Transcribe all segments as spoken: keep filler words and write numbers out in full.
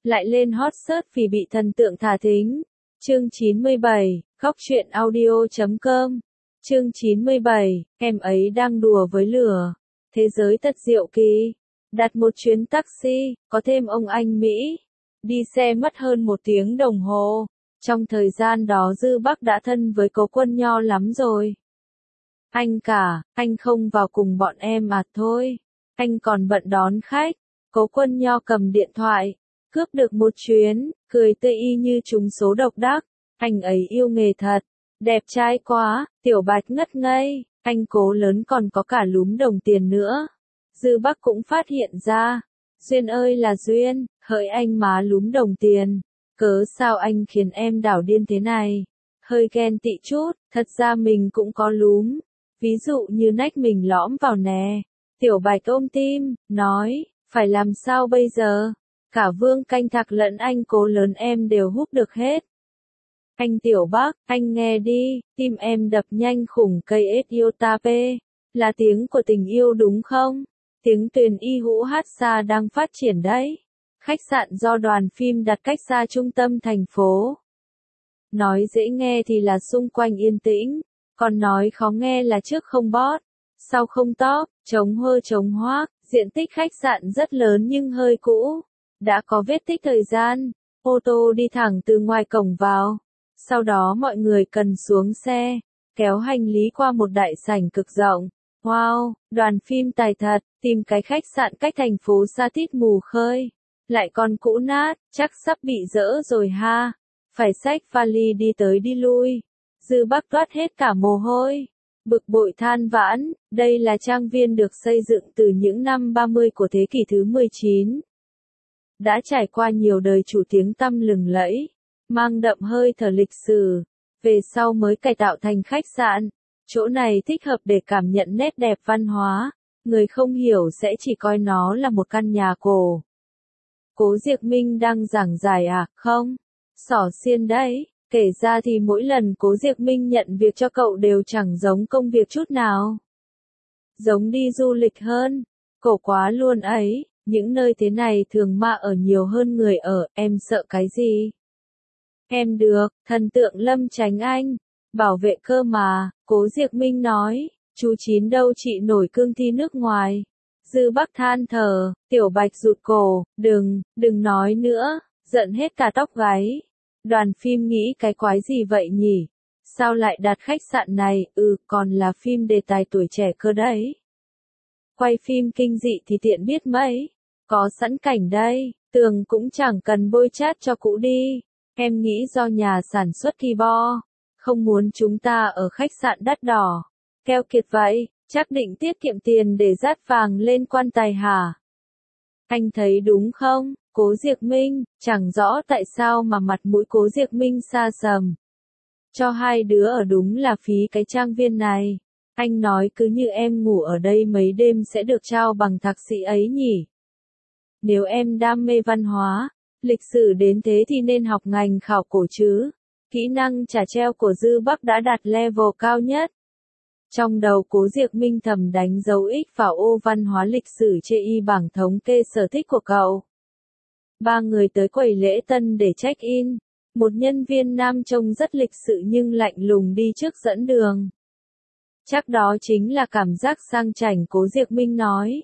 lại lên hot search vì bị thần tượng thả thính. Chương chín mươi bảy, góc truyện audio chấm com. Chương chín mươi bảy, em ấy đang đùa với lửa. Thế giới thật diệu kỳ. Đặt một chuyến taxi, có thêm ông anh Mỹ. Đi xe mất hơn một tiếng đồng hồ. Trong thời gian đó Dư Bắc đã thân với Cố Quân Nho lắm rồi. Anh cả, anh không vào cùng bọn em à? Thôi, anh còn bận đón khách. Cố Quân Nho cầm điện thoại, cướp được một chuyến, cười tươi y như trúng số độc đắc. Anh ấy yêu nghề thật, đẹp trai quá. Tiểu Bạch ngất ngây, anh Cố lớn còn có cả lúm đồng tiền nữa. Dư Bắc cũng phát hiện ra, duyên ơi là duyên, hỡi anh má lúm đồng tiền, cớ sao anh khiến em đảo điên thế này. Hơi ghen tị chút, thật ra mình cũng có lúm, ví dụ như nách mình lõm vào nè. Tiểu Bạch ôm tim, nói, phải làm sao bây giờ? Cả Vương Canh Thạc lẫn anh Cố lớn em đều hút được hết. Anh Tiểu Bắc, anh nghe đi, tim em đập nhanh khủng cây Etiotape, là tiếng của tình yêu đúng không? Tiếng Tuyền Y Hũ Hát Xa đang phát triển đấy. Khách sạn do đoàn phim đặt cách xa trung tâm thành phố. Nói dễ nghe thì là xung quanh yên tĩnh, còn nói khó nghe là trước không bót, sau không tóp, trống hơ trống hoác. Diện tích khách sạn rất lớn nhưng hơi cũ. Đã có vết tích thời gian, ô tô đi thẳng từ ngoài cổng vào. Sau đó mọi người cần xuống xe, kéo hành lý qua một đại sảnh cực rộng. Wow, đoàn phim tài thật, tìm cái khách sạn cách thành phố xa tít mù khơi. Lại còn cũ nát, chắc sắp bị dỡ rồi ha. Phải xách vali đi tới đi lui. Dư Bắc toát hết cả mồ hôi. Bực bội than vãn, đây là trang viên được xây dựng từ những năm ba mươi của thế kỷ thứ mười chín. Đã trải qua nhiều đời chủ tiếng tăm lừng lẫy, mang đậm hơi thở lịch sử, về sau mới cải tạo thành khách sạn. Chỗ này thích hợp để cảm nhận nét đẹp văn hóa, người không hiểu sẽ chỉ coi nó là một căn nhà cổ. Cố Diệc Minh đang giảng giải à? Không, xỏ xiên đấy. Kể ra thì mỗi lần Cố Diệc Minh nhận việc cho cậu đều chẳng giống công việc chút nào. Giống đi du lịch hơn. Cổ quá luôn ấy, những nơi thế này thường ma ở nhiều hơn người ở, em sợ cái gì? Em được, thần tượng Lâm Chánh Anh, bảo vệ cơ mà. Cố Diệc Minh nói, chú Chín đâu chị nổi cương thi nước ngoài. Dư Bắc than thở, Tiểu Bạch rụt cổ, đừng, đừng nói nữa, giận hết cả tóc gáy. Đoàn phim nghĩ cái quái gì vậy nhỉ? Sao lại đặt khách sạn này? Ừ, còn là phim đề tài tuổi trẻ cơ đấy. Quay phim kinh dị thì tiện biết mấy. Có sẵn cảnh đây, tường cũng chẳng cần bôi chát cho cũ đi. Em nghĩ do nhà sản xuất thì bo, không muốn chúng ta ở khách sạn đắt đỏ. Keo kiệt vậy, chắc định tiết kiệm tiền để dát vàng lên quan tài hả? Anh thấy đúng không? Cố Diệc Minh, chẳng rõ tại sao mà mặt mũi Cố Diệc Minh xa sầm. Cho hai đứa ở đúng là phí cái trang viên này. Anh nói cứ như em ngủ ở đây mấy đêm sẽ được trao bằng thạc sĩ ấy nhỉ. Nếu em đam mê văn hóa, lịch sử đến thế thì nên học ngành khảo cổ chứ. Kỹ năng chả treo của Dư Bắc đã đạt level cao nhất. Trong đầu Cố Diệc Minh thầm đánh dấu X vào ô văn hóa lịch sử chê y bảng thống kê sở thích của cậu. Ba người tới quầy lễ tân để check-in. Một nhân viên nam trông rất lịch sự nhưng lạnh lùng đi trước dẫn đường. Chắc đó chính là cảm giác sang chảnh, Cố Diệc Minh nói.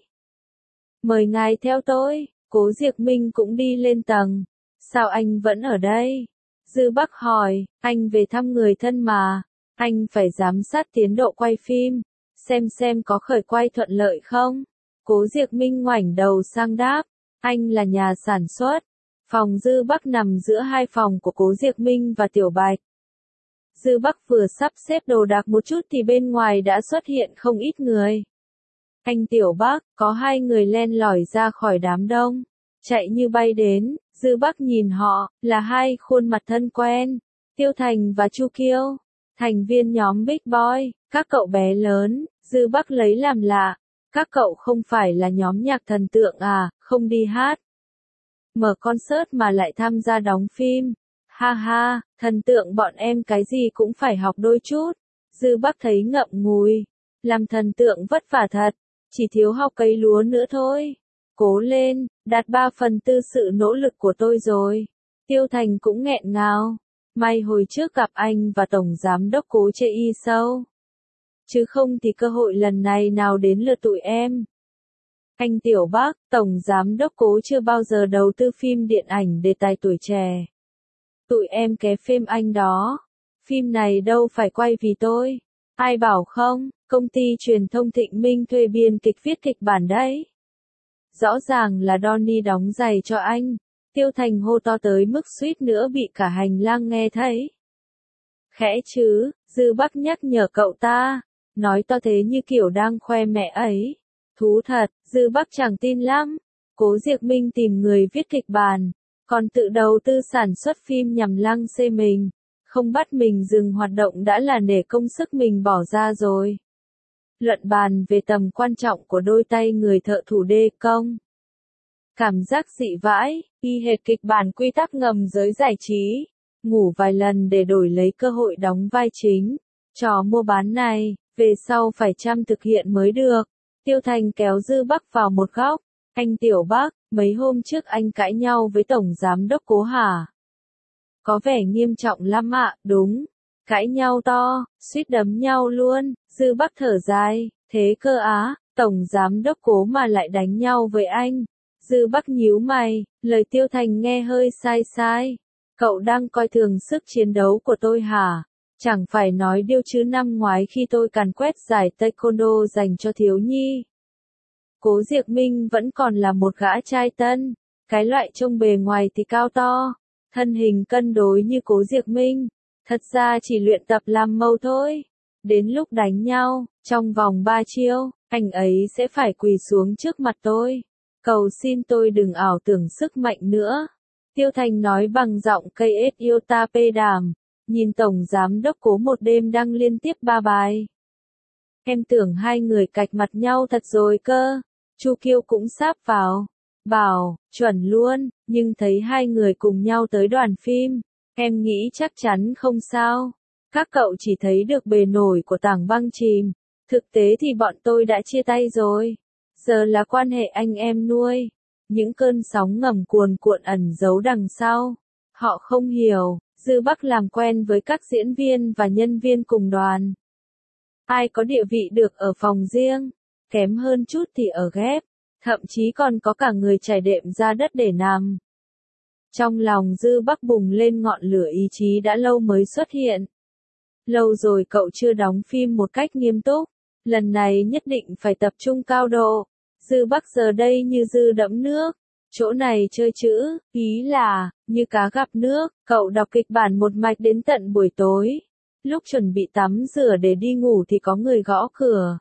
Mời ngài theo tôi. Cố Diệc Minh cũng đi lên tầng. Sao anh vẫn ở đây? Dư Bắc hỏi, anh về thăm người thân mà. Anh phải giám sát tiến độ quay phim, xem xem có khởi quay thuận lợi không. Cố Diệc Minh ngoảnh đầu sang đáp, anh là nhà sản xuất. Phòng Dư Bắc nằm giữa hai phòng của Cố Diệc Minh và Tiểu Bạch. Dư Bắc vừa sắp xếp đồ đạc một chút thì bên ngoài đã xuất hiện không ít người. Anh Tiểu Bắc, có hai người len lỏi ra khỏi đám đông, chạy như bay đến. Dư Bắc nhìn họ, là hai khuôn mặt thân quen, Tiêu Thành và Chu Kiêu, thành viên nhóm Big Boy. Các cậu bé lớn. Dư Bắc lấy làm lạ, các cậu không phải là nhóm nhạc thần tượng à? Không đi hát, mở concert mà lại tham gia đóng phim. Ha ha, thần tượng bọn em cái gì cũng phải học đôi chút. Dư Bắc thấy ngậm ngùi, làm thần tượng vất vả thật, chỉ thiếu học cấy lúa nữa thôi. Cố lên, đạt ba phần tư sự nỗ lực của tôi rồi. Tiêu Thành cũng nghẹn ngào. May hồi trước gặp anh và Tổng Giám đốc Cố chê y sâu. Chứ không thì cơ hội lần này nào đến lượt tụi em. Anh Tiểu Bác, Tổng Giám đốc Cố chưa bao giờ đầu tư phim điện ảnh đề tài tuổi trẻ. Tụi em ké phim anh đó. Phim này đâu phải quay vì tôi. Ai bảo không, công ty truyền thông Thịnh Minh thuê biên kịch viết kịch bản đấy. Rõ ràng là Donnie đóng giày cho anh. Tiêu Thành hô to tới mức suýt nữa bị cả hành lang nghe thấy. Khẽ chứ, Dư Bắc nhắc nhở cậu ta. Nói to thế như kiểu đang khoe mẹ ấy. Thú thật, Dư Bắc chẳng tin lắm. Cố Diệc Minh tìm người viết kịch bản. Còn tự đầu tư sản xuất phim nhằm lăng xê mình. Không bắt mình dừng hoạt động đã là nể công sức mình bỏ ra rồi. Luận bàn về tầm quan trọng của đôi tay người thợ thủ đê công. Cảm giác dị vãi, y hệt kịch bản quy tắc ngầm giới giải trí. Ngủ vài lần để đổi lấy cơ hội đóng vai chính. Trò mua bán này, về sau phải chăm thực hiện mới được. Tiêu Thành kéo Dư Bắc vào một góc. Anh Tiểu Bắc, mấy hôm trước anh cãi nhau với Tổng Giám đốc Cố hả? Có vẻ nghiêm trọng lắm ạ, đúng. Cãi nhau to, suýt đấm nhau luôn. Dư Bắc thở dài, thế cơ á, Tổng Giám đốc Cố mà lại đánh nhau với anh. Dư Bắc nhíu mày, lời Tiêu Thành nghe hơi sai sai. Cậu đang coi thường sức chiến đấu của tôi hả? Chẳng phải nói điêu chứ năm ngoái khi tôi càn quét giải taekwondo dành cho thiếu nhi. Cố Diệc Minh vẫn còn là một gã trai tân, cái loại trông bề ngoài thì cao to, thân hình cân đối như Cố Diệc Minh, thật ra chỉ luyện tập làm mâu thôi. Đến lúc đánh nhau, trong vòng ba chiêu, anh ấy sẽ phải quỳ xuống trước mặt tôi. Cầu xin tôi đừng ảo tưởng sức mạnh nữa. Tiêu Thành nói bằng giọng cây ết yêu ta pê đàm, nhìn Tổng Giám đốc Cố một đêm đăng liên tiếp ba bài. Em tưởng hai người cạch mặt nhau thật rồi cơ. Chu Kiêu cũng sáp vào. Bảo, chuẩn luôn, nhưng thấy hai người cùng nhau tới đoàn phim. Em nghĩ chắc chắn không sao. Các cậu chỉ thấy được bề nổi của tảng băng chìm. Thực tế thì bọn tôi đã chia tay rồi. Giờ là quan hệ anh em nuôi. Những cơn sóng ngầm cuồn cuộn ẩn giấu đằng sau. Họ không hiểu, Dư Bắc làm quen với các diễn viên và nhân viên cùng đoàn. Ai có địa vị được ở phòng riêng, kém hơn chút thì ở ghép, thậm chí còn có cả người trải đệm ra đất để nằm. Trong lòng Dư Bắc bùng lên ngọn lửa ý chí đã lâu mới xuất hiện. Lâu rồi cậu chưa đóng phim một cách nghiêm túc, lần này nhất định phải tập trung cao độ. Dư Bắc giờ đây như dư đẫm nước, chỗ này chơi chữ, ý là, như cá gặp nước, cậu đọc kịch bản một mạch đến tận buổi tối. Lúc chuẩn bị tắm rửa để đi ngủ thì có người gõ cửa.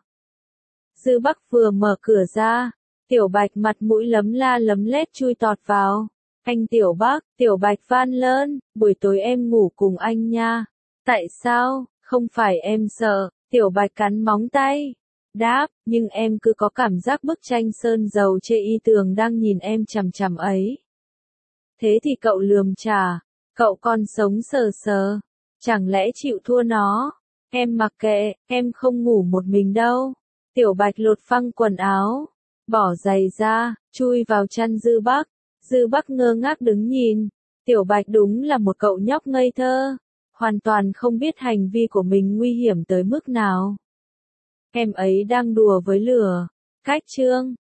Dư Bắc vừa mở cửa ra, Tiểu Bạch mặt mũi lấm la lấm lét chui tọt vào. Anh Tiểu Bắc, Tiểu Bạch van lơn, buổi tối em ngủ cùng anh nha. Tại sao, không phải em sợ, Tiểu Bạch cắn móng tay. Đáp, nhưng em cứ có cảm giác bức tranh sơn dầu chê y tường đang nhìn em chằm chằm ấy. Thế thì cậu lườm trả, cậu còn sống sờ sờ, chẳng lẽ chịu thua nó? Em mặc kệ, em không ngủ một mình đâu. Tiểu Bạch lột phăng quần áo, bỏ giày ra, chui vào chăn Dư Bắc. Dư Bắc ngơ ngác đứng nhìn, Tiểu Bạch đúng là một cậu nhóc ngây thơ, hoàn toàn không biết hành vi của mình nguy hiểm tới mức nào. Em ấy đang đùa với lửa. Cách chương